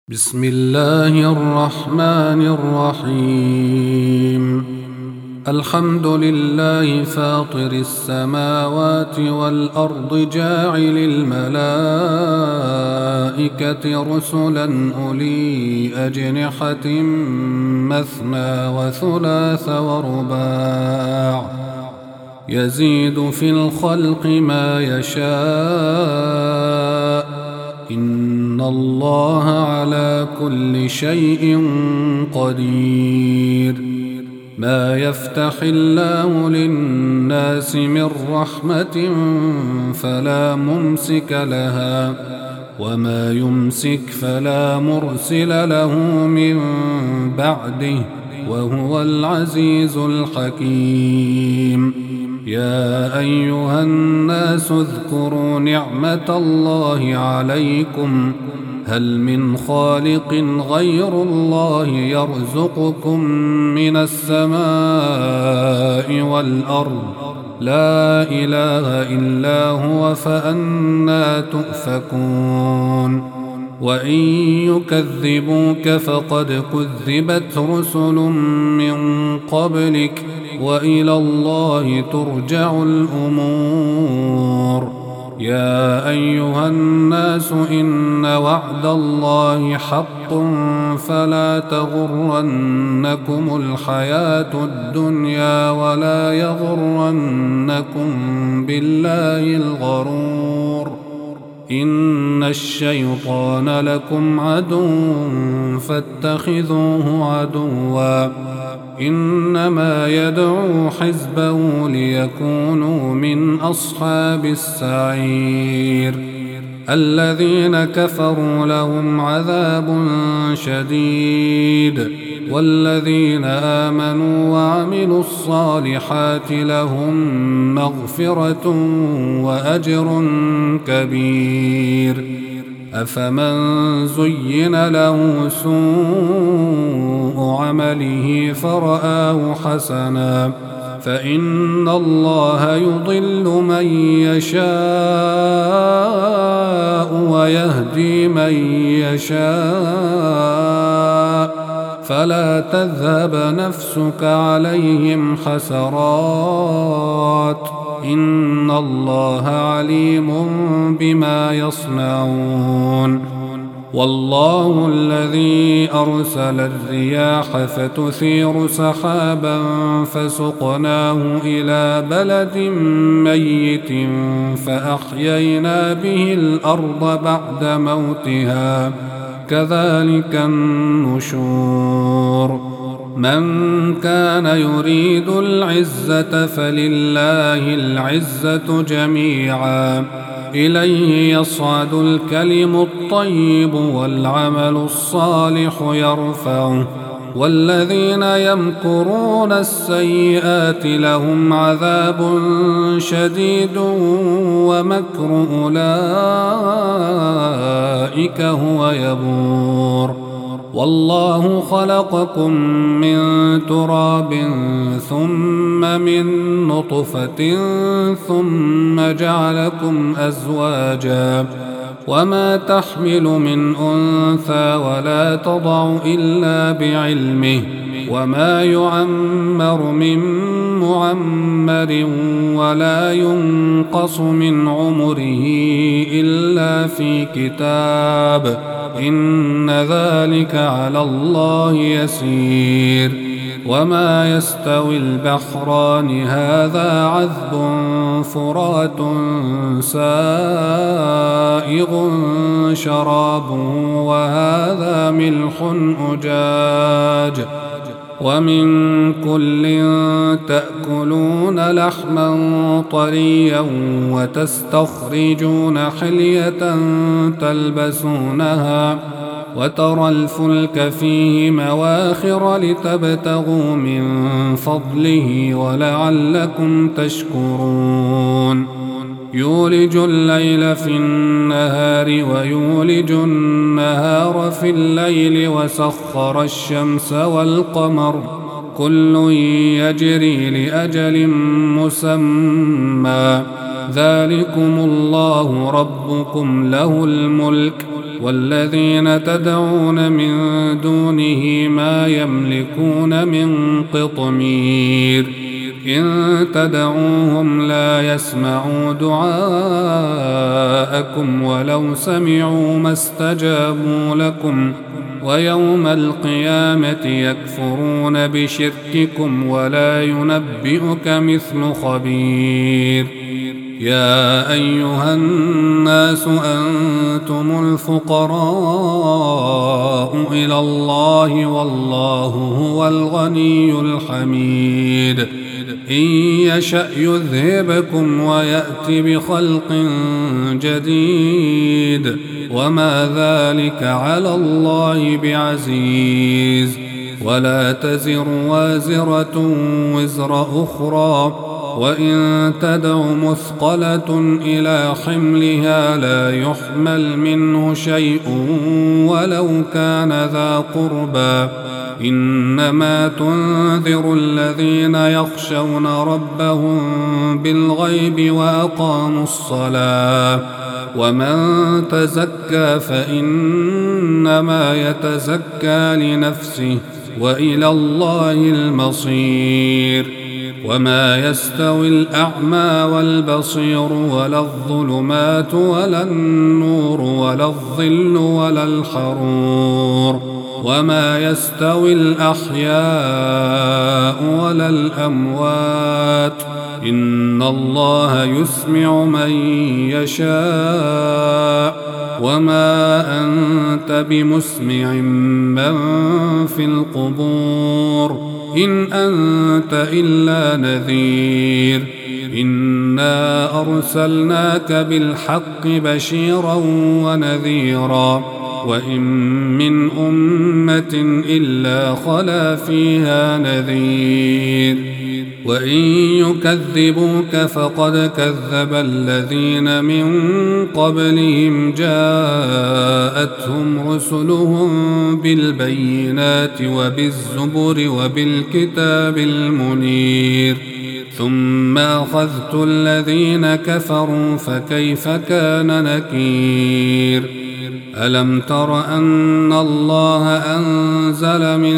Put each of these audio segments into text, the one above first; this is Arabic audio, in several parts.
بسم الله الرحمن الرحيم. الحمد لله فاطر السماوات والأرض جاعل الملائكة رسلا أولي أجنحة مثنى وثلاث ورباع يزيد في الخلق ما يشاء إن الله على كل شيء قدير. ما يفتح الله للناس من رحمة فلا ممسك لها وما يمسك فلا مرسل له من بعده وهو العزيز الحكيم. يا أيها الناس اذكروا نعمة الله عليكم هل من خالق غير الله يرزقكم من السماء والأرض لا إله إلا هو فأنى تؤفكون. وإن يكذبوك فقد كذبت رسل من قبلك وإلى الله ترجع الأمور. يا أيها الناس إن وعد الله حق فلا تغرنكم الحياة الدنيا ولا يغرنكم بالله الغرور. إن الشيطان لكم عدو فاتخذوه عدوا إنما يدعو حزبه ليكونوا من أصحاب السعير. الذين كفروا لهم عذاب شديد والذين آمنوا وعملوا الصالحات لهم مغفرة وأجر كبير. أفمن زين له سوء عمله فرآه حسنا فإن الله يضل من يشاء ويهدي من يشاء فلا تذهب نفسك عليهم حسرات إن الله عليم بما يصنعون. والله الذي أرسل الرياح فتثير سحابا فسقناه إلى بلد ميت فأحيينا به الأرض بعد موتها كذلك النشور. من كان يريد العزة فلله العزة جميعا إليه يصعد الكلم الطيب والعمل الصالح يرفعه والذين يمكرون السيئات لهم عذاب شديد ومكر أولئك هو يبور. والله خلقكم من تراب ثم من نطفة ثم جعلكم أزواجا وما تحمل من أنثى ولا تضع إلا بعلمه وما يعمر من معمر ولا ينقص من عمره إلا في كتاب إن ذلك على الله يسير. وما يستوي البحران هذا عذب فرات سائغ شرابه وهذا ملح أجاج ومن كل تأكلون لحما طريا وتستخرجون حلية تلبسونها وترى الفلك فيه مواخر لتبتغوا من فضله ولعلكم تشكرون. يولج الليل في النهار ويولج النهار في الليل وسخر الشمس والقمر كل يجري لأجل مسمى ذلكم الله ربكم له الملك والذين تدعون من دونه ما يملكون من قطمير إن تدعوهم لا يسمعوا دعاءكم ولو سمعوا ما استجابوا لكم ويوم القيامة يكفرون بشرككم ولا ينبئك مثل خبير يا أيها الناس أنتم الفقراء إلى الله والله هو الغني الحميد إن يشأ يذهبكم ويأت بخلق جديد وما ذلك على الله بعزيز ولا تزر وازرة وزر أخرى وإن تدع مثقلة إلى حملها لا يحمل منه شيء ولو كان ذا قربى إنما تنذر الذين يخشون ربهم بالغيب وأقاموا الصلاة ومن تزكى فإنما يتزكى لنفسه وإلى الله المصير وما يستوي الأعمى والبصير ولا الظلمات ولا النور ولا الظل ولا الحرور وما يستوي الأحياء ولا الأموات إن الله يسمع من يشاء وما أنت بمسمع من في القبور إن أنت إلا نذير إنا أرسلناك بالحق بشيرا ونذيرا وإن من أمة إلا خلا فيها نذير وإن يكذبوك فقد كذب الذين من قبلهم جاءتهم رسلهم بالبينات وبالزبر وبالكتاب المنير ثم أخذت الذين كفروا فكيف كان نكير ألم تر أن الله أنزل من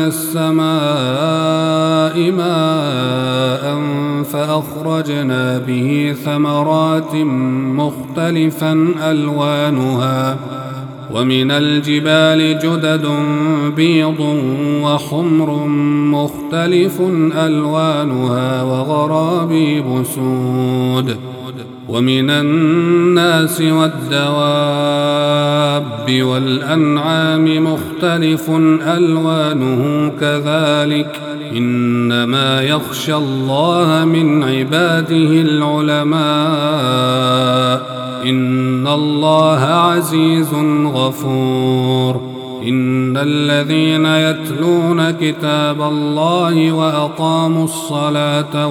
السماء ماء فأخرجنا به ثمرات مختلفا ألوانها ومن الجبال جدد بيض وحمر مختلف ألوانها وغرابيب سود ومن الناس والدواب والأنعام مختلف ألوانه كذلك إنما يخشى الله من عباده العلماء إن الله عزيز غفور إن الذين يتلون كتاب الله وأقاموا الصلاة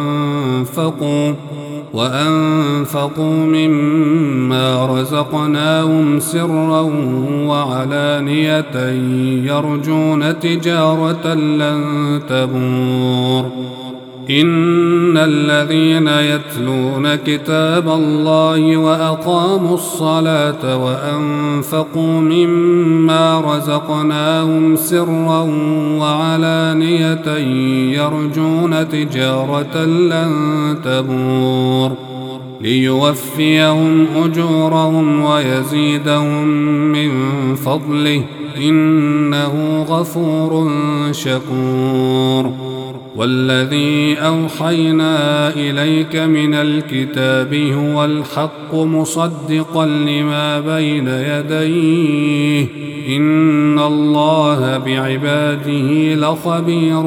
وأنفقوا مما رزقناهم سرا وعلانية يرجون تجارة لن تبور إن الذين يتلون كتاب الله وأقاموا الصلاة وأنفقوا مما رزقناهم سرا وعلانية يرجون تجارة لن تبور ليوفيهم أجورهم ويزيدهم من فضله إنه غفور شكور والذي أوحينا إليك من الكتاب هو الحق مصدقا لما بين يديه إن الله بعباده لخبير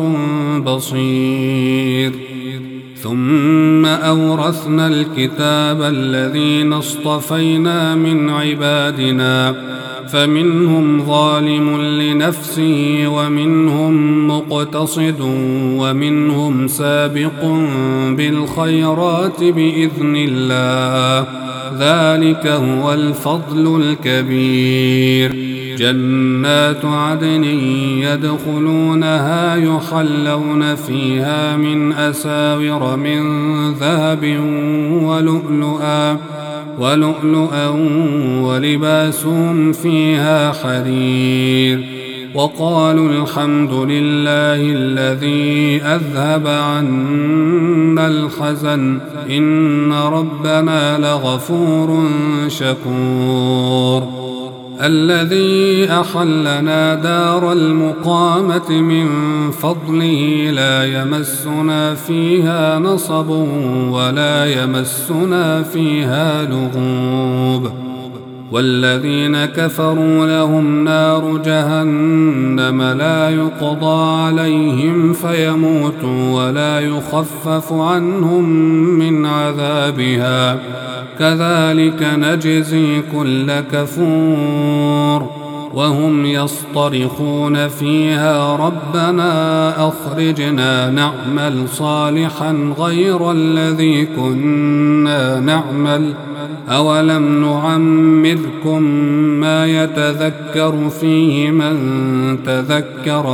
بصير ثم أورثنا الكتاب الذين اصطفينا من عبادنا فمنهم ظالم لنفسه ومنهم مقتصد ومنهم سابق بالخيرات بإذن الله ذلك هو الفضل الكبير جنات عدن يدخلونها يحلون فيها من أساور من ذهب ولؤلؤا ولؤلؤا ولباسهم فيها حرير. وقالوا الحمد لله الذي أذهب عنا الحزن إن ربنا لغفور شكور. الذي أحلنا دار المقامة من فضله لا يمسنا فيها نصب ولا يمسنا فيها لغوب. والذين كفروا لهم نار جهنم لا يقضى عليهم فيموتوا ولا يخفف عنهم من عذابها كذلك نجزي كل كفور. وهم يصطرخون فيها ربنا أخرجنا نعمل صالحا غير الذي كنا نعمل أولم نعمركم ما يتذكر فيه من تذكر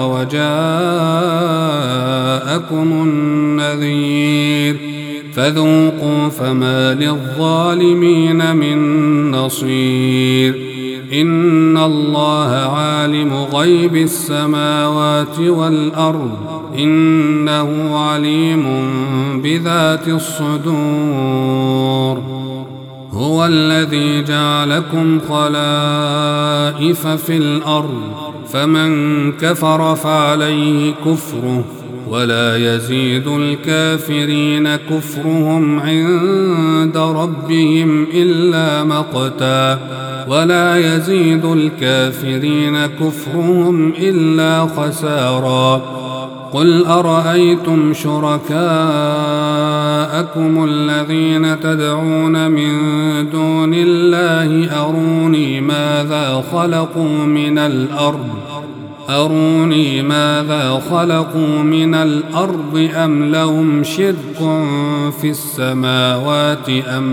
وجاءكم النذير فذوقوا فما للظالمين من نصير. إن الله عالم غيب السماوات والأرض إنه عليم بذات الصدور. هو الذي جعلكم خلائف في الأرض فمن كفر فعليه كفره ولا يزيد الكافرين كفرهم عند ربهم إلا مقتا ولا يزيد الكافرين كفرهم إلا خسارا. قل أرأيتم شركاءكم الذين تدعون من دون الله أروني ماذا خلقوا من الأرض أم لهم شرك في السماوات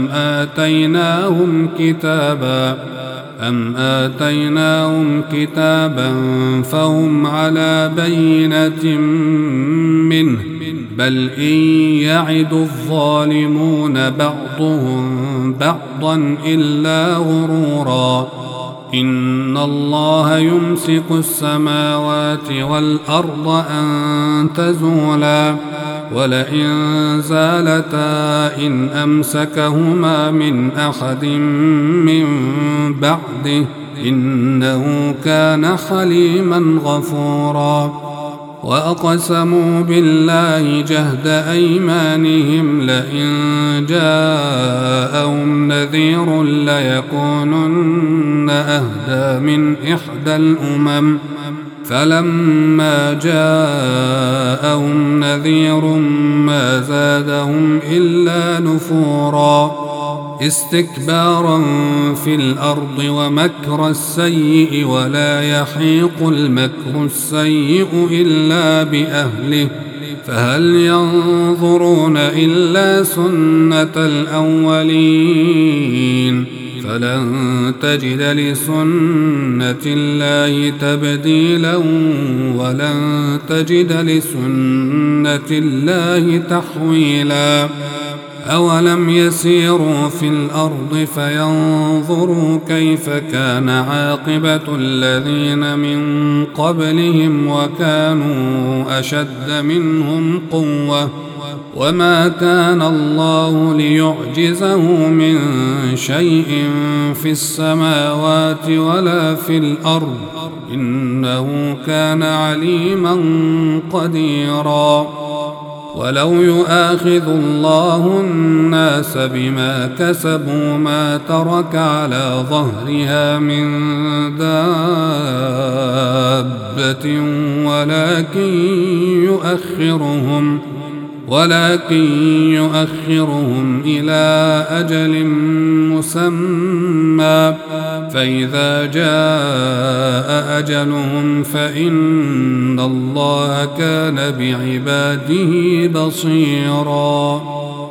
أم آتيناهم كتابا فهم على بينة منه بل إن يعد الظالمون بعضهم بعضا إلا غرورا. إن الله يمسك السماوات والأرض أن تزولا ولئن زالتا إن أمسكهما من أحد من بعده إنه كان حليما غفورا. وأقسموا بالله جهد أيمانهم لئن جاءهم نذير ليكونن أهدى من إحدى الأمم فلما جاءهم نذير ما زادهم إلا نفورا استكبارا في الأرض ومكر السيء ولا يحيق المكر السيء إلا بأهله فهل ينظرون إلا سنة الأولين فلن تجد لسنة الله تبديلا ولن تجد لسنة الله تحويلا. أولم يسيروا في الأرض فينظروا كيف كان عاقبة الذين من قبلهم وكانوا أشد منهم قوة وما كان الله ليعجزه من شيء في السماوات ولا في الأرض إنه كان عليما قديرا. ولو يؤاخذ الله الناس بما كسبوا ما ترك على ظهرها من دابة ولكن يؤخرهم إلى أجل مسمى فإذا جاء أجلهم فإن الله كان بعباده بصيرا.